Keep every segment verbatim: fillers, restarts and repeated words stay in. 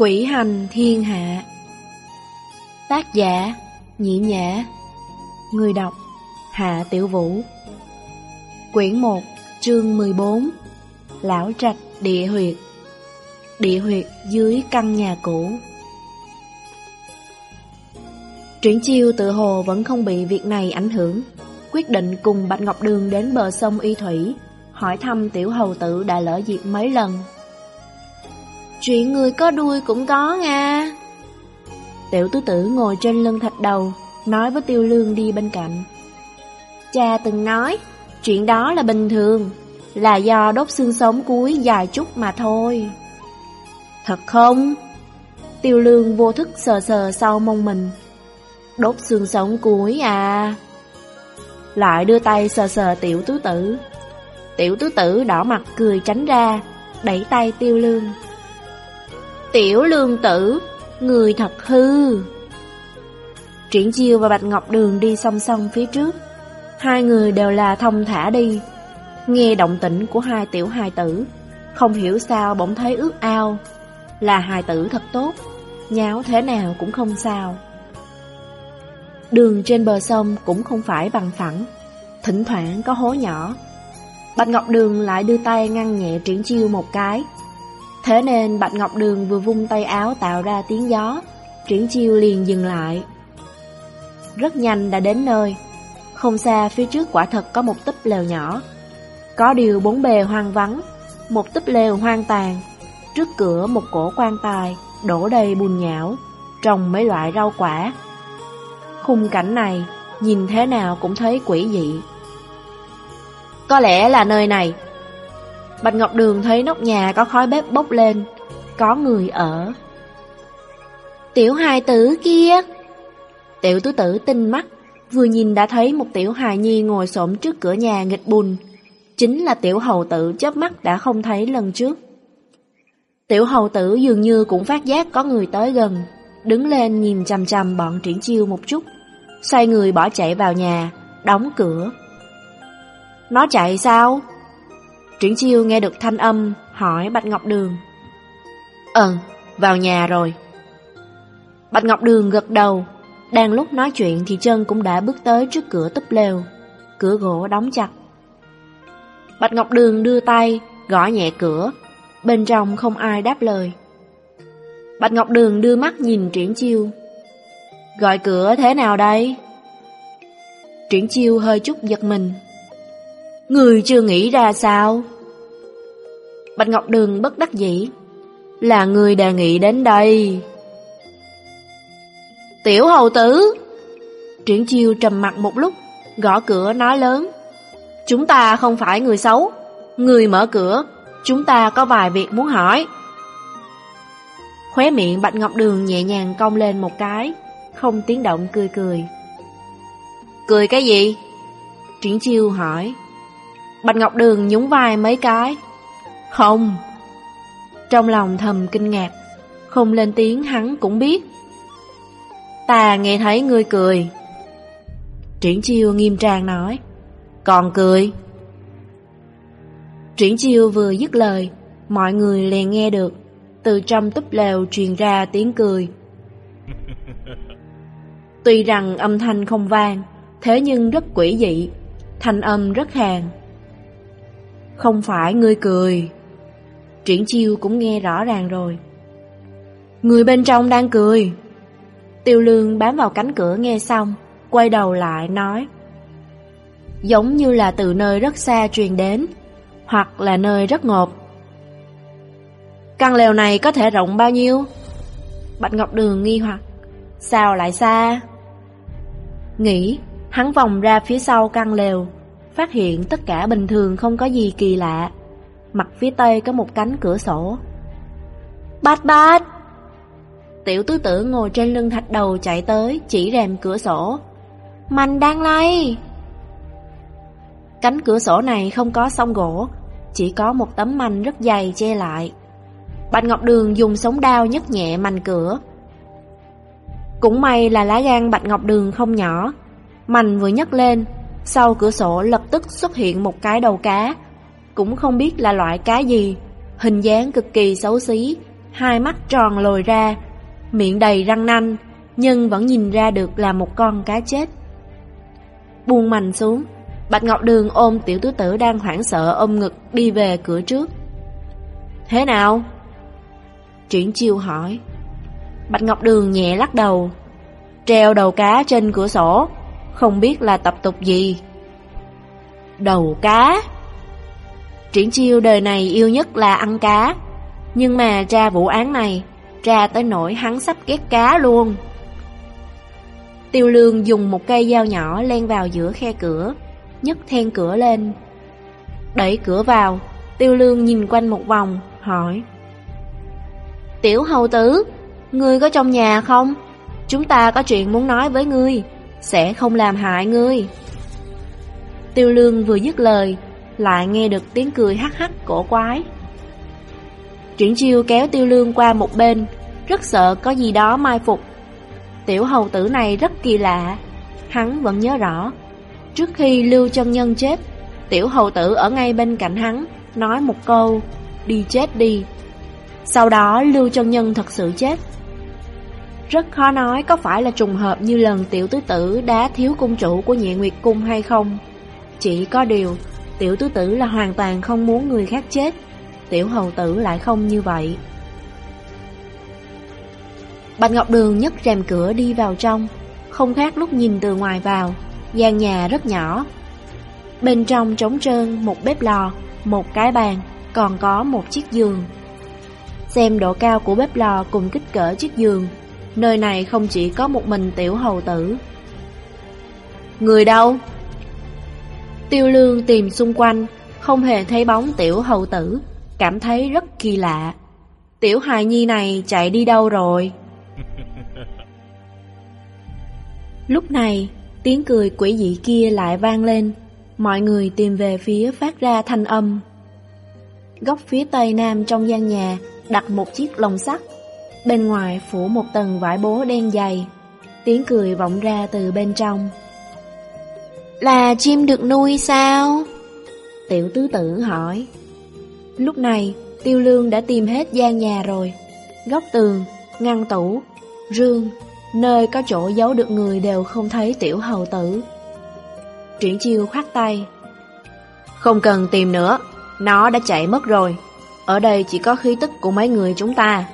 Quỷ hành thiên hạ. Tác giả Nhĩ Nhã. Người đọc Hạ Tiểu Vũ. Quyển một, chương mười bốn. Lão trạch địa huyệt. Địa huyệt dưới căn nhà cũ. Triển Chiêu tự hồ vẫn không bị việc này ảnh hưởng, quyết định cùng Bạch Ngọc Đường đến bờ sông Y Thủy, hỏi thăm tiểu hầu tử đã lỡ dịp mấy lần. Chuyện người có đuôi cũng có nha. Tiểu tứ tử ngồi trên lưng thạch đầu, nói với Tiêu Lương đi bên cạnh. Cha từng nói, chuyện đó là bình thường, là do đốt xương sống cuối dài chút mà thôi. Thật không? Tiêu Lương vô thức sờ sờ sau mông mình. Đốt xương sống cuối à? Lại đưa tay sờ sờ tiểu tứ tử. Tiểu tứ tử đỏ mặt cười tránh ra, đẩy tay Tiêu Lương. Tiểu Lương tử, người thật hư. Triển Chiêu và Bạch Ngọc Đường đi song song phía trước. Hai người đều là thông thả đi. Nghe động tĩnh của hai tiểu hài tử, không hiểu sao bỗng thấy ước ao. Là hài tử thật tốt, nháo thế nào cũng không sao. Đường trên bờ sông cũng không phải bằng phẳng, thỉnh thoảng có hố nhỏ. Bạch Ngọc Đường lại đưa tay ngăn nhẹ Triển Chiêu một cái. Thế nên Bạch Ngọc Đường vừa vung tay áo tạo ra tiếng gió, Triển Chiêu liền dừng lại. Rất nhanh đã đến nơi. Không xa phía trước quả thật có một túp lều nhỏ. Có điều bốn bề hoang vắng, một túp lều hoang tàn. Trước cửa một cổ quan tài đổ đầy bùn nhão, trồng mấy loại rau quả. Khung cảnh này nhìn thế nào cũng thấy quỷ dị. Có lẽ là nơi này. Bạch Ngọc Đường thấy nóc nhà có khói bếp bốc lên, có người ở. Tiểu hài tử kia. Tiểu tứ tử tinh mắt, vừa nhìn đã thấy một tiểu hài nhi ngồi xổm trước cửa nhà nghịch bùn. Chính là tiểu hầu tử chớp mắt đã không thấy lần trước. Tiểu hầu tử dường như cũng phát giác có người tới gần, đứng lên nhìn chằm chằm bọn Triển Chiêu một chút, xoay người bỏ chạy vào nhà, đóng cửa. Nó chạy sao? Triển Chiêu nghe được thanh âm, hỏi Bạch Ngọc Đường. Ừ, vào nhà rồi. Bạch Ngọc Đường gật đầu. Đang lúc nói chuyện thì chân cũng đã bước tới trước cửa túp lều. Cửa gỗ đóng chặt. Bạch Ngọc Đường đưa tay gõ nhẹ cửa. Bên trong không ai đáp lời. Bạch Ngọc Đường đưa mắt nhìn Triển Chiêu. Gọi cửa thế nào đây? Triển Chiêu hơi chút giật mình. Người chưa nghĩ ra sao? Bạch Ngọc Đường bất đắc dĩ. Là người đề nghị đến đây. Tiểu hầu tử. Triển Chiêu trầm mặt một lúc, gõ cửa nói lớn. Chúng ta không phải người xấu. Người mở cửa, chúng ta có vài việc muốn hỏi. Khóe miệng Bạch Ngọc Đường nhẹ nhàng cong lên một cái, không tiếng động cười cười. Cười cái gì? Triển Chiêu hỏi. Bạch Ngọc Đường nhún vai mấy cái. Không. Trong lòng thầm kinh ngạc, không lên tiếng hắn cũng biết. Ta nghe thấy ngươi cười. Triển Chiêu nghiêm trang nói. Còn cười? Triển Chiêu vừa dứt lời, mọi người liền nghe được. Từ trong túp lều truyền ra tiếng cười. Tuy rằng âm thanh không vang, thế nhưng rất quỷ dị. Thanh âm rất hàn. Không phải ngươi cười. Triển Chiêu cũng nghe rõ ràng rồi. Người bên trong đang cười. Tiêu Lương bám vào cánh cửa nghe xong, quay đầu lại nói. Giống như là từ nơi rất xa truyền đến, hoặc là nơi rất ngộp. Căn lều này có thể rộng bao nhiêu? Bạch Ngọc Đường nghi hoặc. Sao lại xa? Nghĩ, hắn vòng ra phía sau căn lều, phát hiện tất cả bình thường không có gì kỳ lạ. Mặt phía tây có một cánh cửa sổ. Bạch bạch! Tiểu tứ tử ngồi trên lưng thạch đầu chạy tới, chỉ rèm cửa sổ. Manh đang lay! Cánh cửa sổ này không có song gỗ, chỉ có một tấm manh rất dày che lại. Bạch Ngọc Đường dùng sống đao nhấc nhẹ manh cửa. Cũng may là lá gan Bạch Ngọc Đường không nhỏ. Manh vừa nhấc lên, sau cửa sổ lập tức xuất hiện một cái đầu cá. Cũng không biết là loại cá gì, hình dáng cực kỳ xấu xí, hai mắt tròn lồi ra, miệng đầy răng nanh, nhưng vẫn nhìn ra được là một con cá chết. Buông mành xuống, Bạch Ngọc Đường ôm Tiểu Tứ Tử đang hoảng sợ ôm ngực đi về cửa trước. Thế nào? Triển Chiêu hỏi. Bạch Ngọc Đường nhẹ lắc đầu. Treo đầu cá trên cửa sổ, không biết là tập tục gì. Đầu cá? Triển Chiêu đời này yêu nhất là ăn cá, nhưng mà tra vụ án này, tra tới nỗi hắn sắp ghét cá luôn. Tiêu Lương dùng một cây dao nhỏ len vào giữa khe cửa, nhấc then cửa lên. Đẩy cửa vào, Tiêu Lương nhìn quanh một vòng, hỏi. Tiểu hầu tử, ngươi có trong nhà không? Chúng ta có chuyện muốn nói với ngươi, sẽ không làm hại ngươi. Tiêu Lương vừa dứt lời, lại nghe được tiếng cười hắc hắc cổ quái. Triển Chiêu kéo Tiêu Lương qua một bên, rất sợ có gì đó mai phục. Tiểu hầu tử này rất kỳ lạ, hắn vẫn nhớ rõ. Trước khi Lưu Chân Nhân chết, tiểu hầu tử ở ngay bên cạnh hắn, nói một câu, đi chết đi. Sau đó Lưu Chân Nhân thật sự chết. Rất khó nói có phải là trùng hợp như lần tiểu tứ tử đá thiếu cung chủ của Nhẹ Nguyệt Cung hay không. Chỉ có điều, tiểu tứ tử là hoàn toàn không muốn người khác chết, tiểu hầu tử lại không như vậy. Bạch Ngọc Đường nhấc rèm cửa đi vào trong, không khác lúc nhìn từ ngoài vào. Gian nhà rất nhỏ, bên trong trống trơn, một bếp lò, một cái bàn, còn có một chiếc giường. Xem độ cao của bếp lò cùng kích cỡ chiếc giường, nơi này không chỉ có một mình tiểu hầu tử. Người đâu? Tiêu Lương tìm xung quanh, không hề thấy bóng tiểu hầu tử, cảm thấy rất kỳ lạ. Tiểu hài nhi này chạy đi đâu rồi? Lúc này, tiếng cười quỷ dị kia lại vang lên, mọi người tìm về phía phát ra thanh âm. Góc phía tây nam trong gian nhà đặt một chiếc lồng sắt, bên ngoài phủ một tầng vải bố đen dày. Tiếng cười vọng ra từ bên trong. Là chim được nuôi sao? Tiểu tứ tử hỏi. Lúc này, Tiêu Lương đã tìm hết gian nhà rồi. Góc tường, ngăn tủ, rương, nơi có chỗ giấu được người đều không thấy tiểu hầu tử. Triển Chiêu khoát tay. Không cần tìm nữa, nó đã chạy mất rồi. Ở đây chỉ có khí tức của mấy người chúng ta.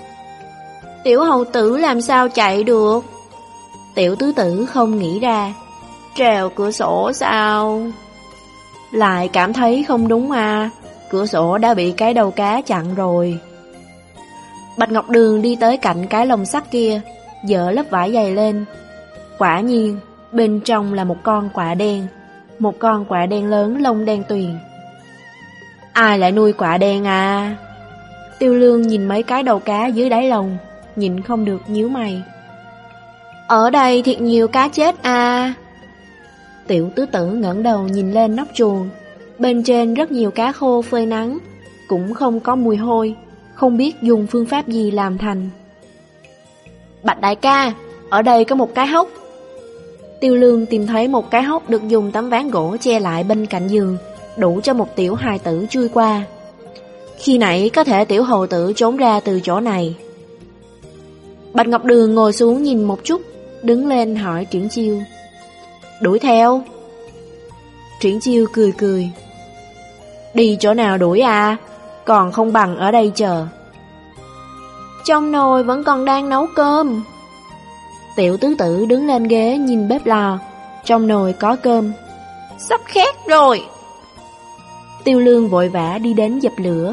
Tiểu hầu tử làm sao chạy được? Tiểu tứ tử không nghĩ ra. Trèo cửa sổ sao? Lại cảm thấy không đúng à, cửa sổ đã bị cái đầu cá chặn rồi. Bạch Ngọc Đường đi tới cạnh cái lồng sắt kia, dỡ lớp vải dày lên. Quả nhiên, bên trong là một con quạ đen, một con quạ đen lớn lông đen tuyền. Ai lại nuôi quạ đen à? Tiêu Lương nhìn mấy cái đầu cá dưới đáy lồng, nhịn không được nhíu mày. Ở đây thiệt nhiều cá chết à? Tiểu tứ tử ngẩng đầu nhìn lên nóc chuồng, bên trên rất nhiều cá khô phơi nắng, cũng không có mùi hôi, không biết dùng phương pháp gì làm thành. Bạch đại ca, ở đây có một cái hốc. Tiêu Lương tìm thấy một cái hốc được dùng tấm ván gỗ che lại bên cạnh giường, đủ cho một tiểu hài tử chui qua. Khi nãy có thể tiểu hầu tử trốn ra từ chỗ này. Bạch Ngọc Đường ngồi xuống nhìn một chút, đứng lên hỏi Triển Chiêu. Đuổi theo? Triển Chiêu cười cười. Đi chỗ nào đuổi à? Còn không bằng ở đây chờ. Trong nồi vẫn còn đang nấu cơm. Tiểu tứ tử đứng lên ghế nhìn bếp lò, trong nồi có cơm. Sắp khét rồi. Tiêu Lương vội vã đi đến dập lửa.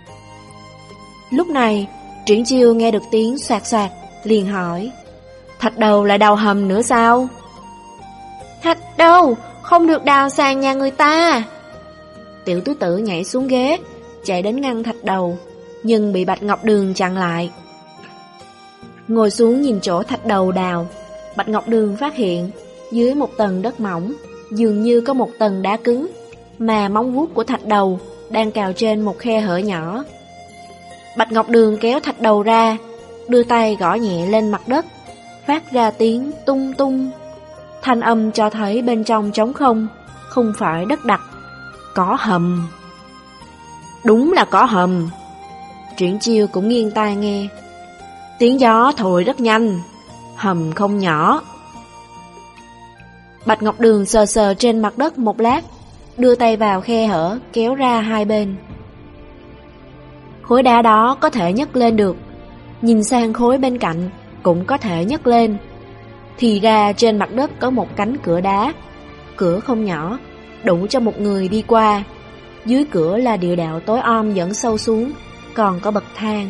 Lúc này, Triển Chiêu nghe được tiếng xoạt xoạt, liền hỏi. Thạch đầu lại đào hầm nữa sao? Thạch đầu, không được đào sàn nhà người ta. Tiểu tứ tử nhảy xuống ghế, chạy đến ngăn thạch đầu, nhưng bị Bạch Ngọc Đường chặn lại. Ngồi xuống nhìn chỗ thạch đầu đào, Bạch Ngọc Đường phát hiện dưới một tầng đất mỏng dường như có một tầng đá cứng, mà móng vuốt của thạch đầu đang cào trên một khe hở nhỏ. Bạch Ngọc Đường kéo thạch đầu ra, đưa tay gõ nhẹ lên mặt đất, phát ra tiếng tung tung. Thanh âm cho thấy bên trong trống không, không phải đất đặc, có hầm. Đúng là có hầm. Triển Chiêu cũng nghiêng tai nghe. Tiếng gió thổi rất nhanh, hầm không nhỏ. Bạch Ngọc Đường sờ sờ trên mặt đất một lát, đưa tay vào khe hở kéo ra hai bên. Khối đá đó có thể nhấc lên được, nhìn sang khối bên cạnh cũng có thể nhấc lên. Thì ra trên mặt đất có một cánh cửa đá, cửa không nhỏ, đủ cho một người đi qua. Dưới cửa là địa đạo tối om dẫn sâu xuống, còn có bậc thang.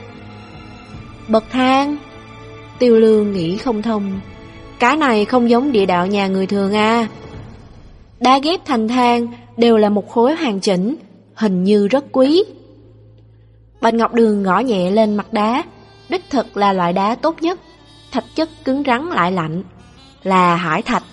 Bậc thang? Tiêu Lương nghĩ không thông. Cái này không giống địa đạo nhà người thường à. Đá ghép thành thang đều là một khối hoàn chỉnh, hình như rất quý. Bạch Ngọc Đường gõ nhẹ lên mặt đá, đích thực là loại đá tốt nhất, thạch chất cứng rắn lại lạnh, là hải thạch.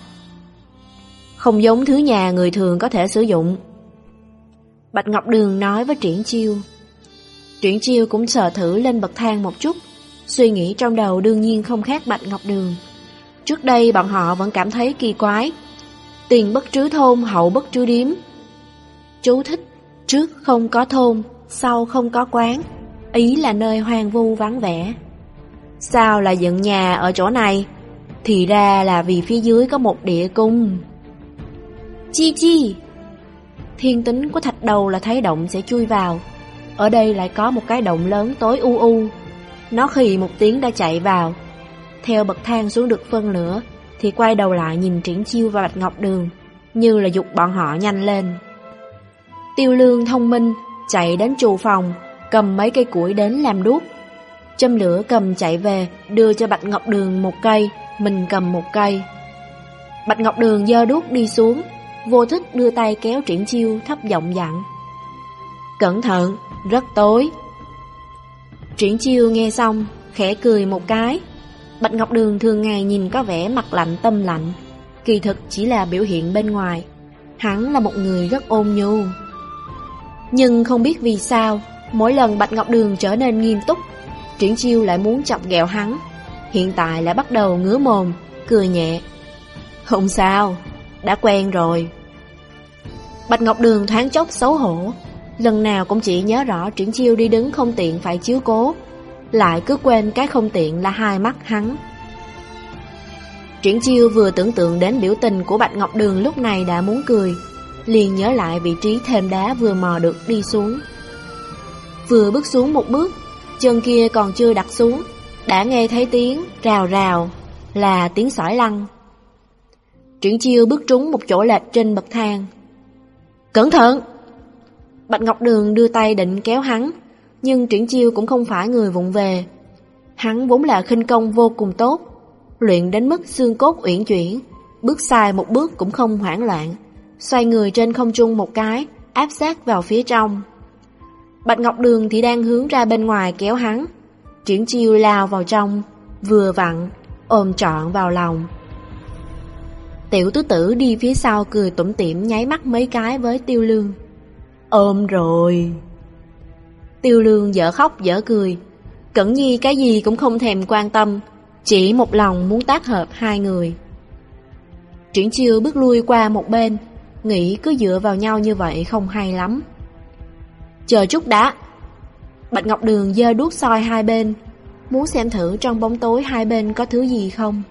Không giống thứ nhà người thường có thể sử dụng. Bạch Ngọc Đường nói với Triển Chiêu. Triển Chiêu cũng sờ thử lên bậc thang một chút, suy nghĩ trong đầu đương nhiên không khác Bạch Ngọc Đường. Trước đây bọn họ vẫn cảm thấy kỳ quái. Tiền bất trứ thôn, hậu bất trứ điếm. Chú thích: trước không có thôn, sau không có quán, ý là nơi hoang vu vắng vẻ. Sao lại dựng nhà ở chỗ này? Thì ra là vì phía dưới có một địa cung. Chi chi! Thiên tính của thạch đầu là thấy động sẽ chui vào. Ở đây lại có một cái động lớn tối u u. Nó khì một tiếng đã chạy vào. Theo bậc thang xuống được phân nửa thì quay đầu lại nhìn Triển Chiêu và Bạch Ngọc Đường, như là giục bọn họ nhanh lên. Tiêu Lương thông minh, chạy đến trù phòng, cầm mấy cây củi đến làm đuốc. Châm lửa cầm chạy về, đưa cho Bạch Ngọc Đường một cây, mình cầm một cây. Bạch Ngọc Đường giơ đuốc đi xuống, vô thức đưa tay kéo Triển Chiêu, thấp giọng dặn. Cẩn thận, rất tối. Triển Chiêu nghe xong, khẽ cười một cái. Bạch Ngọc Đường thường ngày nhìn có vẻ mặt lạnh tâm lạnh, kỳ thực chỉ là biểu hiện bên ngoài. Hắn là một người rất ôn nhu. Nhưng không biết vì sao, mỗi lần Bạch Ngọc Đường trở nên nghiêm túc, Triển Chiêu lại muốn chọc ghẹo hắn. Hiện tại lại bắt đầu ngứa mồm, cười nhẹ. Không sao, đã quen rồi. Bạch Ngọc Đường thoáng chốc xấu hổ. Lần nào cũng chỉ nhớ rõ Triển Chiêu đi đứng không tiện phải chiếu cố, lại cứ quên cái không tiện là hai mắt hắn. Triển Chiêu vừa tưởng tượng đến biểu tình của Bạch Ngọc Đường lúc này đã muốn cười, liền nhớ lại vị trí thềm đá vừa mò được đi xuống. Vừa bước xuống một bước, chân kia còn chưa đặt xuống, đã nghe thấy tiếng rào rào, là tiếng sỏi lăn. Triển Chiêu bước trúng một chỗ lệch trên bậc thang. Cẩn thận! Bạch Ngọc Đường đưa tay định kéo hắn, nhưng Triển Chiêu cũng không phải người vụng về. Hắn vốn là khinh công vô cùng tốt, luyện đến mức xương cốt uyển chuyển, bước sai một bước cũng không hoảng loạn, xoay người trên không trung một cái, áp sát vào phía trong. Bạch Ngọc Đường thì đang hướng ra bên ngoài kéo hắn. Triển Chiêu lao vào trong, vừa vặn, ôm trọn vào lòng. Tiểu tứ tử đi phía sau cười tủm tỉm nháy mắt mấy cái với Tiêu Lương. Ôm rồi. Tiêu Lương dở khóc dở cười. Cẩn Nhi cái gì cũng không thèm quan tâm, chỉ một lòng muốn tác hợp hai người. Triển Chiêu bước lui qua một bên, nghĩ cứ dựa vào nhau như vậy không hay lắm. Chờ chút đã. Bạch Ngọc Đường giơ đuốc soi hai bên, muốn xem thử trong bóng tối hai bên có thứ gì không.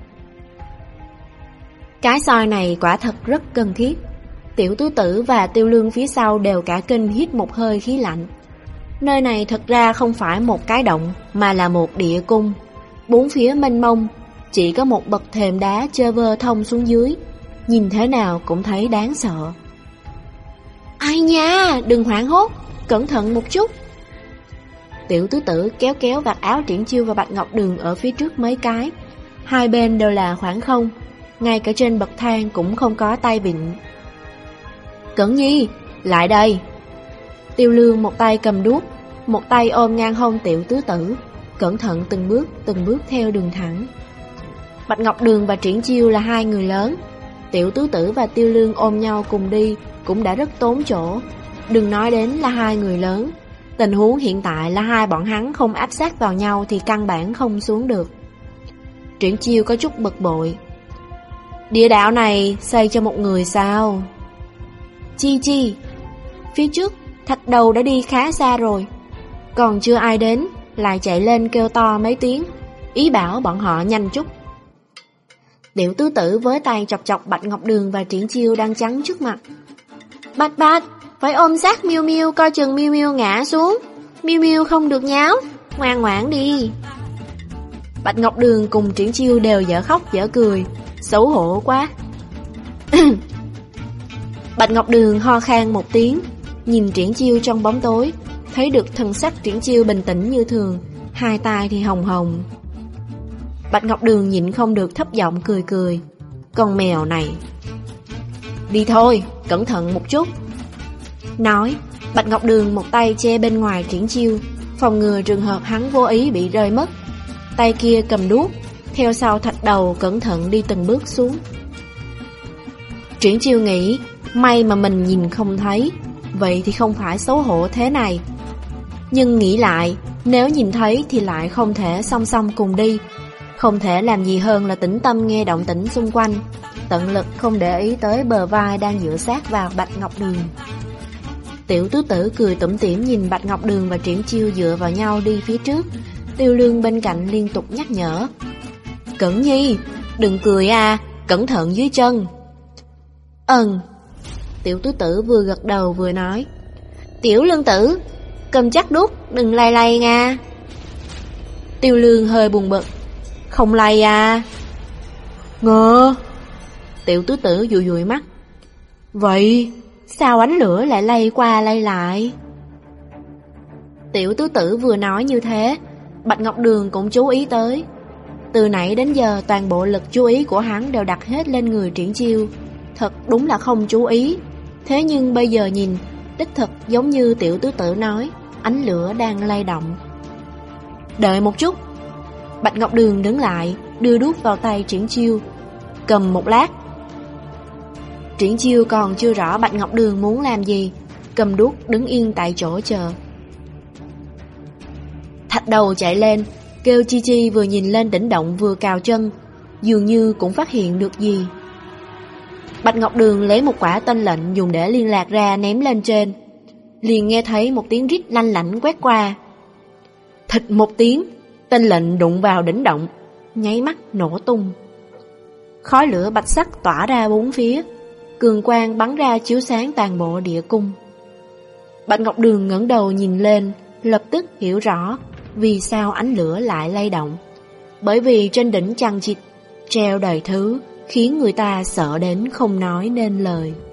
Cái soi này quả thật rất cần thiết. Tiểu tứ tử và Tiêu Lương phía sau đều cả kinh hít một hơi khí lạnh. Nơi này thật ra không phải một cái động, mà là một địa cung. Bốn phía mênh mông, chỉ có một bậc thềm đá chơ vơ thông xuống dưới, nhìn thế nào cũng thấy đáng sợ. Ai nha, đừng hoảng hốt, cẩn thận một chút. Tiểu tứ tử kéo kéo vạt áo Triển Chiêu và Bạch Ngọc Đường ở phía trước mấy cái. Hai bên đều là khoảng không, ngay cả trên bậc thang cũng không có tay vịn. Cẩn Nhi, lại đây. Tiêu Lương một tay cầm đuốc, một tay ôm ngang hông Tiểu tứ tử, cẩn thận từng bước từng bước theo đường thẳng. Bạch Ngọc Đường và Triển Chiêu là hai người lớn, Tiểu tứ tử và Tiêu Lương ôm nhau cùng đi cũng đã rất tốn chỗ, đừng nói đến là hai người lớn. Tình huống hiện tại là hai bọn hắn không áp sát vào nhau thì căn bản không xuống được. Triển Chiêu có chút bực bội. Địa đạo này xây cho một người sao? Chi chi, phía trước thạch đầu đã đi khá xa rồi. Còn chưa ai đến, lại chạy lên kêu to mấy tiếng, ý bảo bọn họ nhanh chút. Tiểu tứ tử với tay chọc chọc Bạch Ngọc Đường và Triển Chiêu đang chắn trước mặt. Bạch Bạch, phải ôm sát Miu Miu, coi chừng Miu Miu ngã xuống. Miu Miu không được nháo, ngoan ngoãn đi. Bạch Ngọc Đường cùng Triển Chiêu đều dở khóc dở cười, xấu hổ quá. Bạch Ngọc Đường ho khan một tiếng, nhìn Triển Chiêu trong bóng tối, thấy được thần sắc Triển Chiêu bình tĩnh như thường, hai tai thì hồng hồng. Bạch Ngọc Đường nhịn không được thấp giọng cười cười. Con mèo này. Đi thôi, cẩn thận một chút. Nói, Bạch Ngọc Đường một tay che bên ngoài Triển Chiêu, phòng ngừa trường hợp hắn vô ý bị rơi mất. Tay kia cầm đuốc, theo sau Thạch Đầu cẩn thận đi từng bước xuống. Triển Chiêu nghĩ, may mà mình nhìn không thấy, vậy thì không phải xấu hổ thế này. Nhưng nghĩ lại, nếu nhìn thấy thì lại không thể song song cùng đi, không thể làm gì hơn là tĩnh tâm nghe động tĩnh xung quanh, tận lực không để ý tới bờ vai đang dựa sát vào Bạch Ngọc Đường. Tiểu tứ tử cười tủm tỉm nhìn Bạch Ngọc Đường và Triển Chiêu dựa vào nhau đi phía trước. Tiêu Lương bên cạnh liên tục nhắc nhở. Cẩn Nhi, đừng cười à, cẩn thận dưới chân. Ừm. Tiểu tứ tử vừa gật đầu vừa nói. Tiểu Lương tử, cầm chắc đút, đừng lay lay nha. Tiêu Lương hơi buồn bực. Không lay à. Ngờ. Tiểu tứ tử dụi dụi mắt. Vậy sao ánh lửa lại lay qua lay lại? Tiểu tứ tử vừa nói như thế, Bạch Ngọc Đường cũng chú ý tới. Từ nãy đến giờ toàn bộ lực chú ý của hắn đều đặt hết lên người Triển Chiêu. Thật đúng là không chú ý. Thế nhưng bây giờ nhìn, đích thực giống như tiểu tứ tử nói, ánh lửa đang lay động. Đợi một chút. Bạch Ngọc Đường đứng lại, đưa đuốc vào tay Triển Chiêu. Cầm một lát. Triển Chiêu còn chưa rõ Bạch Ngọc Đường muốn làm gì, cầm đuốc đứng yên tại chỗ chờ. Thạch Đầu chạy lên, kêu Chi Chi vừa nhìn lên đỉnh động vừa cào chân, dường như cũng phát hiện được gì. Bạch Ngọc Đường lấy một quả tên lệnh dùng để liên lạc ra ném lên trên. Liền nghe thấy một tiếng rít lanh lảnh quét qua. Thịch một tiếng, tên lệnh đụng vào đỉnh động, nháy mắt nổ tung. Khói lửa bạch sắc tỏa ra bốn phía, cường quang bắn ra chiếu sáng toàn bộ địa cung. Bạch Ngọc Đường ngẩng đầu nhìn lên, lập tức hiểu rõ vì sao ánh lửa lại lay động. Bởi vì trên đỉnh chằng chịt treo đầy thứ khiến người ta sợ đến không nói nên lời.